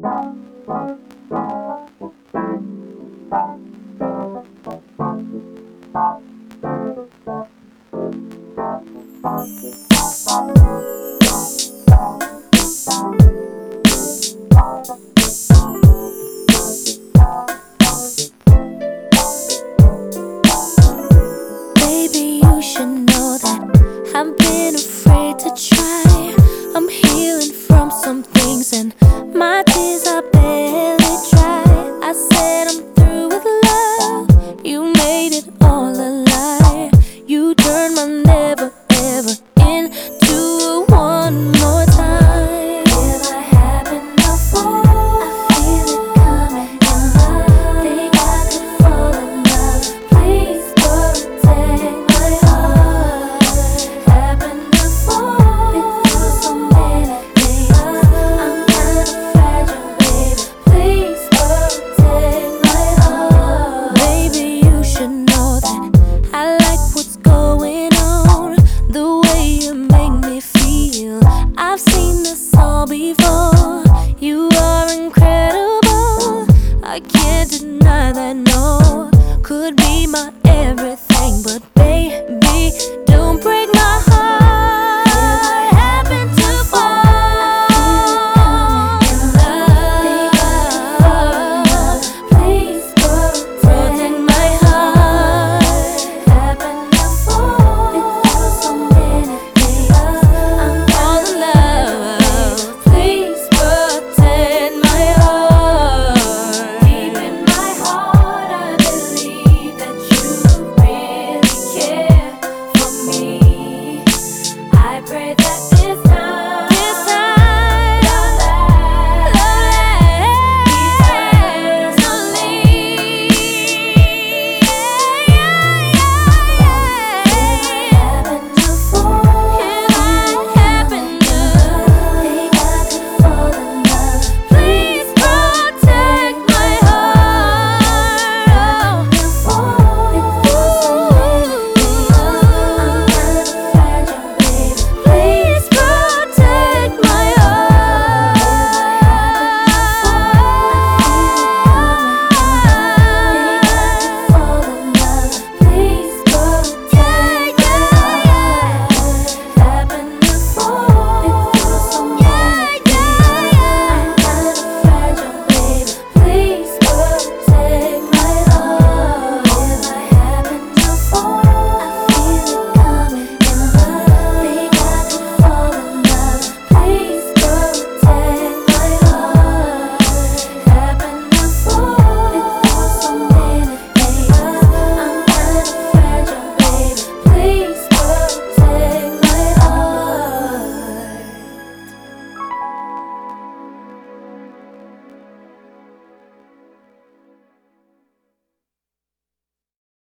Baby, you should know that I've been afraid to try. I'm healing from some things and my tears are barely dry. I said I'm through with love. You made it all a lie. You turned my never ever into a one more time. If I have enough for, I feel it coming in love. Think I could fall in love. Please protect my heart. Happened before. Been through so many things. I'm kind of fragile, baby. Please protect my heart. Baby, you should know that I like what's going on. The way you make me feel. I've seen this all before. You are incredible. I can't deny that.